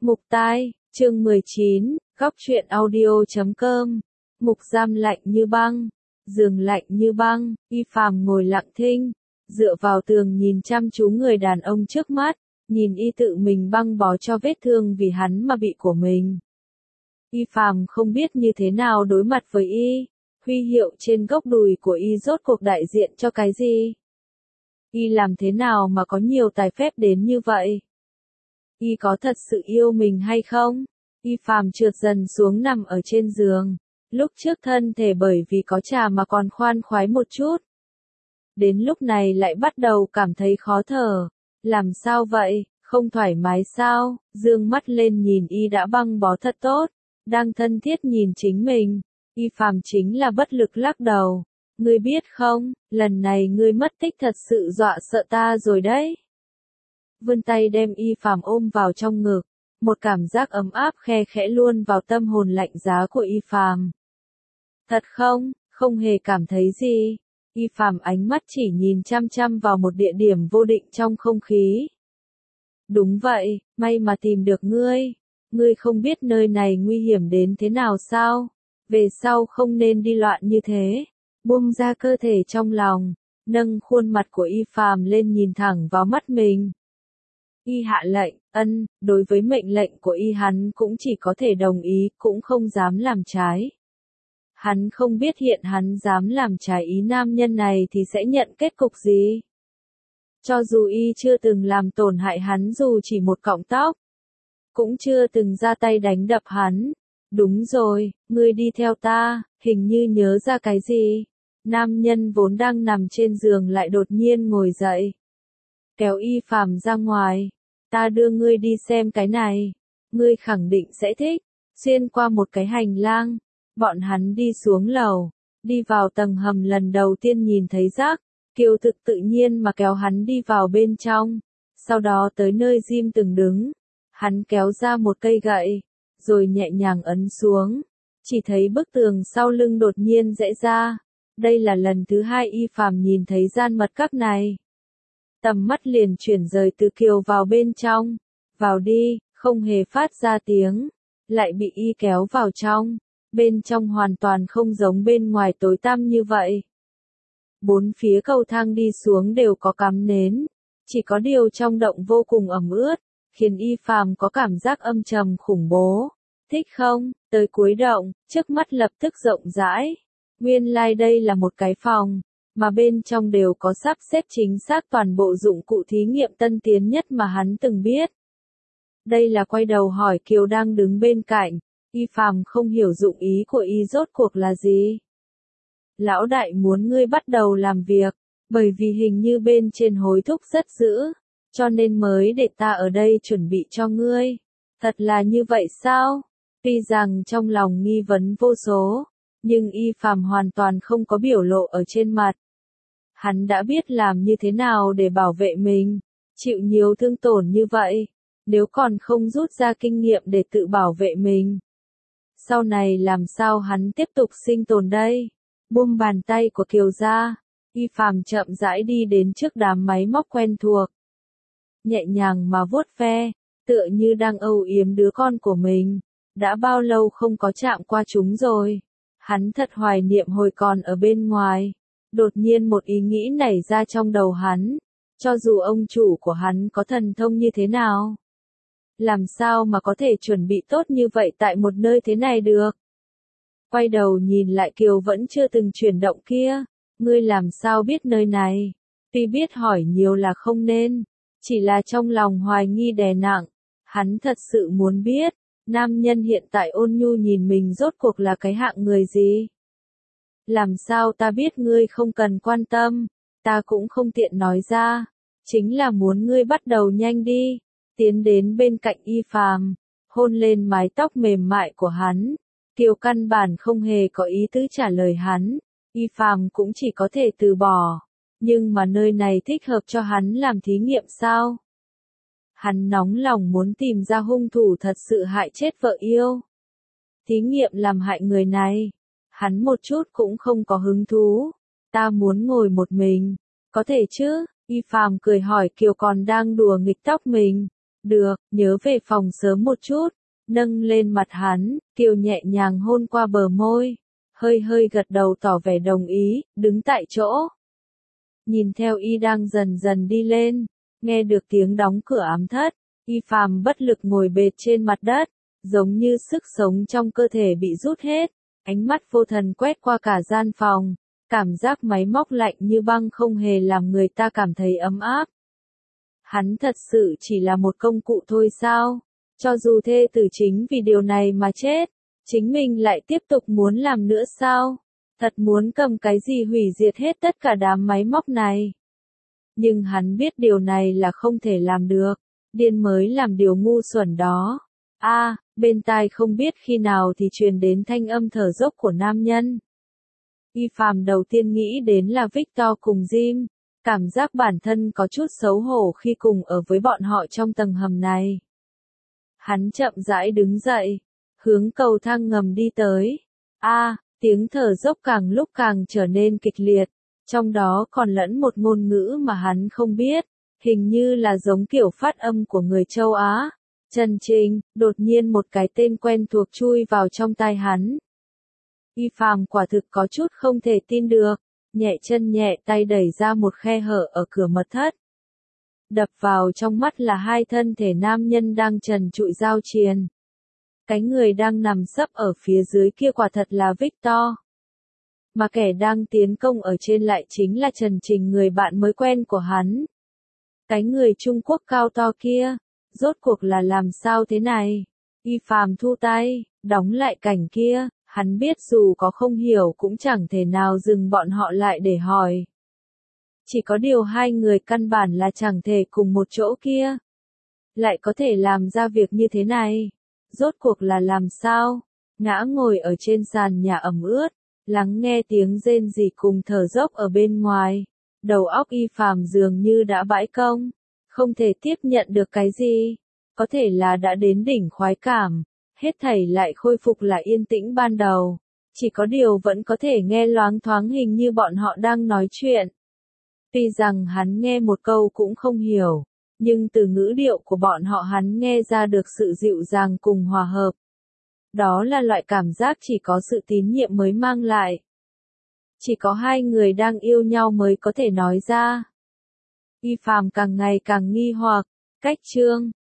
Mục tai, chương 19, góc truyện audio.com. Mục giam lạnh như băng, giường lạnh như băng, Y Phàm ngồi lặng thinh, dựa vào tường nhìn chăm chú người đàn ông trước mắt, nhìn y tự mình băng bó cho vết thương vì hắn mà bị của mình. Y Phàm không biết như thế nào đối mặt với y, huy hiệu trên gốc đùi của y rốt cuộc đại diện cho cái gì? Y làm thế nào mà có nhiều tài phép đến như vậy? Y có thật sự yêu mình hay không? Y Phàm trượt dần xuống nằm ở trên giường. Lúc trước thân thể bởi vì có trà mà còn khoan khoái một chút. Đến lúc này lại bắt đầu cảm thấy khó thở. Làm sao vậy? Không thoải mái sao? Dương mắt lên nhìn y đã băng bó thật tốt. Đang thân thiết nhìn chính mình. Y Phàm chính là bất lực lắc đầu. Ngươi biết không, lần này ngươi mất tích thật sự dọa sợ ta rồi đấy. Vươn tay đem Y Phàm ôm vào trong ngực, một cảm giác ấm áp khe khẽ luôn vào tâm hồn lạnh giá của Y Phàm. Thật không, không hề cảm thấy gì. Y Phàm ánh mắt chỉ nhìn chăm chăm vào một địa điểm vô định trong không khí. Đúng vậy, may mà tìm được ngươi. Ngươi không biết nơi này nguy hiểm đến thế nào sao? Về sau không nên đi loạn như thế. Buông ra cơ thể trong lòng, nâng khuôn mặt của Y Phàm lên nhìn thẳng vào mắt mình. Y hạ lệnh, đối với mệnh lệnh của Y hắn cũng chỉ có thể đồng ý, cũng không dám làm trái. Hắn không biết hiện hắn dám làm trái ý nam nhân này thì sẽ nhận kết cục gì. Cho dù Y chưa từng làm tổn hại hắn dù chỉ một cọng tóc, cũng chưa từng ra tay đánh đập hắn. Đúng rồi, ngươi đi theo ta, hình như nhớ ra cái gì. Nam nhân vốn đang nằm trên giường lại đột nhiên ngồi dậy. Kéo Y Phàm ra ngoài. Ta đưa ngươi đi xem cái này. Ngươi khẳng định sẽ thích. Xuyên qua một cái hành lang. Bọn hắn đi xuống lầu. Đi vào tầng hầm lần đầu tiên nhìn thấy rác. Kiều Thực tự nhiên mà kéo hắn đi vào bên trong. Sau đó tới nơi Jim từng đứng. Hắn kéo ra một cây gậy. Rồi nhẹ nhàng ấn xuống. Chỉ thấy bức tường sau lưng đột nhiên giãy ra. Đây là lần thứ hai Y Phàm nhìn thấy gian mật các này. Tầm mắt liền chuyển rời từ Kiều vào bên trong. Vào đi, không hề phát ra tiếng. Lại bị Y kéo vào trong. Bên trong hoàn toàn không giống bên ngoài tối tăm như vậy. Bốn phía cầu thang đi xuống đều có cắm nến. Chỉ có điều trong động vô cùng ẩm ướt. Khiến Y Phàm có cảm giác âm trầm khủng bố. Thích không? Tới cuối động, trước mắt lập tức rộng rãi. Nguyên lai đây là một cái phòng, mà bên trong đều có sắp xếp chính xác toàn bộ dụng cụ thí nghiệm tân tiến nhất mà hắn từng biết. Đây là quay đầu hỏi Kiều đang đứng bên cạnh, Y Phàm không hiểu dụng ý của Y rốt cuộc là gì. Lão đại muốn ngươi bắt đầu làm việc, bởi vì hình như bên trên hối thúc rất dữ, cho nên mới để ta ở đây chuẩn bị cho ngươi. Thật là như vậy sao? Tuy rằng trong lòng nghi vấn vô số. Nhưng Y Phàm hoàn toàn không có biểu lộ ở trên mặt. Hắn đã biết làm như thế nào để bảo vệ mình, chịu nhiều thương tổn như vậy, nếu còn không rút ra kinh nghiệm để tự bảo vệ mình. Sau này làm sao hắn tiếp tục sinh tồn đây? Buông bàn tay của Kiều ra, Y Phàm chậm rãi đi đến trước đám máy móc quen thuộc. Nhẹ nhàng mà vuốt ve, tựa như đang âu yếm đứa con của mình. Đã bao lâu không có chạm qua chúng rồi? Hắn thật hoài niệm hồi còn ở bên ngoài. Đột nhiên một ý nghĩ nảy ra trong đầu hắn. Cho dù ông chủ của hắn có thần thông như thế nào, làm sao mà có thể chuẩn bị tốt như vậy tại một nơi thế này được? Quay đầu nhìn lại Kiều vẫn chưa từng chuyển động kia. Ngươi làm sao biết nơi này? Tuy biết hỏi nhiều là không nên. Chỉ là trong lòng hoài nghi đè nặng. Hắn thật sự muốn biết. Nam nhân hiện tại ôn nhu nhìn mình rốt cuộc là cái hạng người gì? Làm sao ta biết ngươi không cần quan tâm, ta cũng không tiện nói ra. Chính là muốn ngươi bắt đầu nhanh đi. Tiến đến bên cạnh Y Phàm, hôn lên mái tóc mềm mại của hắn. Kiều căn bản không hề có ý tứ trả lời hắn. Y Phàm cũng chỉ có thể từ bỏ. Nhưng mà nơi này thích hợp cho hắn làm thí nghiệm sao? Hắn nóng lòng muốn tìm ra hung thủ thật sự hại chết vợ yêu. Thí nghiệm làm hại người này, hắn một chút cũng không có hứng thú. Ta muốn ngồi một mình, có thể chứ? Y Phàm cười hỏi Kiều còn đang đùa nghịch tóc mình. Được, nhớ về phòng sớm một chút. Nâng lên mặt hắn, Kiều nhẹ nhàng hôn qua bờ môi. Hơi hơi gật đầu tỏ vẻ đồng ý, đứng tại chỗ. Nhìn theo y đang dần dần đi lên, nghe được tiếng đóng cửa ám thất, y phàm bất lực ngồi bệt trên mặt đất, giống như sức sống trong cơ thể bị rút hết, ánh mắt vô thần quét qua cả gian phòng, cảm giác máy móc lạnh như băng không hề làm người ta cảm thấy ấm áp. Hắn thật sự chỉ là một công cụ thôi sao? Cho dù thê tử chính vì điều này mà chết, chính mình lại tiếp tục muốn làm nữa sao? Thật muốn cầm cái gì hủy diệt hết tất cả đám máy móc này. Nhưng hắn biết điều này là không thể làm được, điên mới làm điều ngu xuẩn đó. Bên tai không biết khi nào thì truyền đến thanh âm thở dốc của nam nhân. Y phàm đầu tiên nghĩ đến là Victor cùng Jim, cảm giác bản thân có chút xấu hổ khi cùng ở với bọn họ trong tầng hầm này. Hắn chậm rãi đứng dậy, hướng cầu thang ngầm đi tới. Tiếng thở dốc càng lúc càng trở nên kịch liệt, trong đó còn lẫn một ngôn ngữ mà hắn không biết, hình như là giống kiểu phát âm của người châu Á. Trần Trình, đột nhiên một cái tên quen thuộc chui vào trong tai hắn. Y phàm quả thực có chút không thể tin được, nhẹ chân nhẹ tay đẩy ra một khe hở ở cửa mật thất. Đập vào trong mắt là hai thân thể nam nhân đang trần trụi giao triền. Cái người đang nằm sấp ở phía dưới kia quả thật là Victor. Mà kẻ đang tiến công ở trên lại chính là Trần Trình, người bạn mới quen của hắn. Cái người Trung Quốc cao to kia, rốt cuộc là làm sao thế này? Y phàm thu tay, đóng lại cảnh kia, hắn biết dù có không hiểu cũng chẳng thể nào dừng bọn họ lại để hỏi. Chỉ có điều hai người căn bản là chẳng thể cùng một chỗ kia. Lại có thể làm ra việc như thế này. Rốt cuộc là làm sao? Ngã ngồi ở trên sàn nhà ẩm ướt, lắng nghe tiếng rên rỉ cùng thở dốc ở bên ngoài. Đầu óc y phàm dường như đã bãi công, không thể tiếp nhận được cái gì. Có thể là đã đến đỉnh khoái cảm, hết thảy lại khôi phục lại yên tĩnh ban đầu. Chỉ có điều vẫn có thể nghe loáng thoáng hình như bọn họ đang nói chuyện. Tuy rằng hắn nghe một câu cũng không hiểu, nhưng từ ngữ điệu của bọn họ hắn nghe ra được sự dịu dàng cùng hòa hợp. Đó là loại cảm giác chỉ có sự tín nhiệm mới mang lại. Chỉ có hai người đang yêu nhau mới có thể nói ra. Y phàm càng ngày càng nghi hoặc, cách chương